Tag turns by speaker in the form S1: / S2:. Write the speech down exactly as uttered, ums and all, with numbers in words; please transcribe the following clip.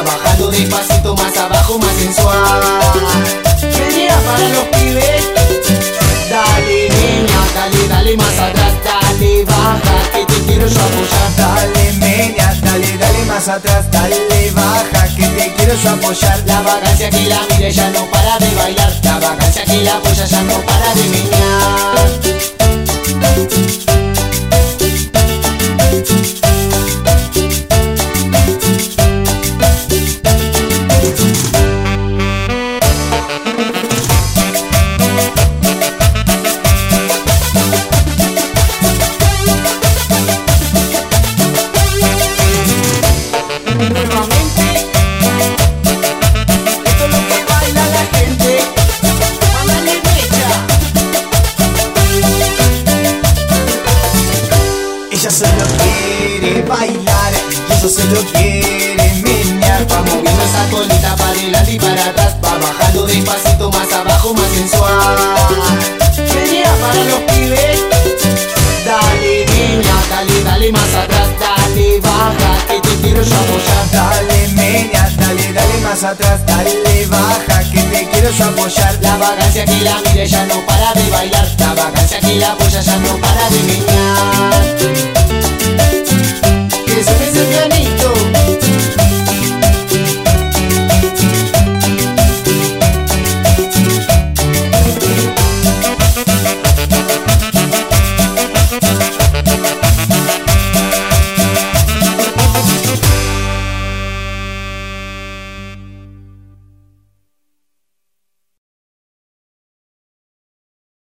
S1: bajando despacito, más abajo, más sensual. Venía para los pibes. Dale niña, dale, dale más atrás, dale baja, que te quiero yo apoyar.
S2: Dale meña, dale, dale más atrás, dale baja, que te quiero yo apoyar.
S1: La vagancia que la mire ya no para de bailar, la vagancia que la apoya ya no para de menear.
S2: Ella solo quiere bailar, y eso solo quiere menear.
S1: Va moviendo esa colita para adelante y para atrás, va bajando despacito, más abajo, más sensual. Venía para los pibes. Dale niña, dale, dale más atrás, dale baja, que te quiero yo apoyar.
S2: Dale meña, dale, dale más atrás, dale baja, que te quiero yo apoyar.
S1: La vagancia que la mire ya no para de bailar, la vagancia que la apoya ya no para de menear. Que se me el pianito.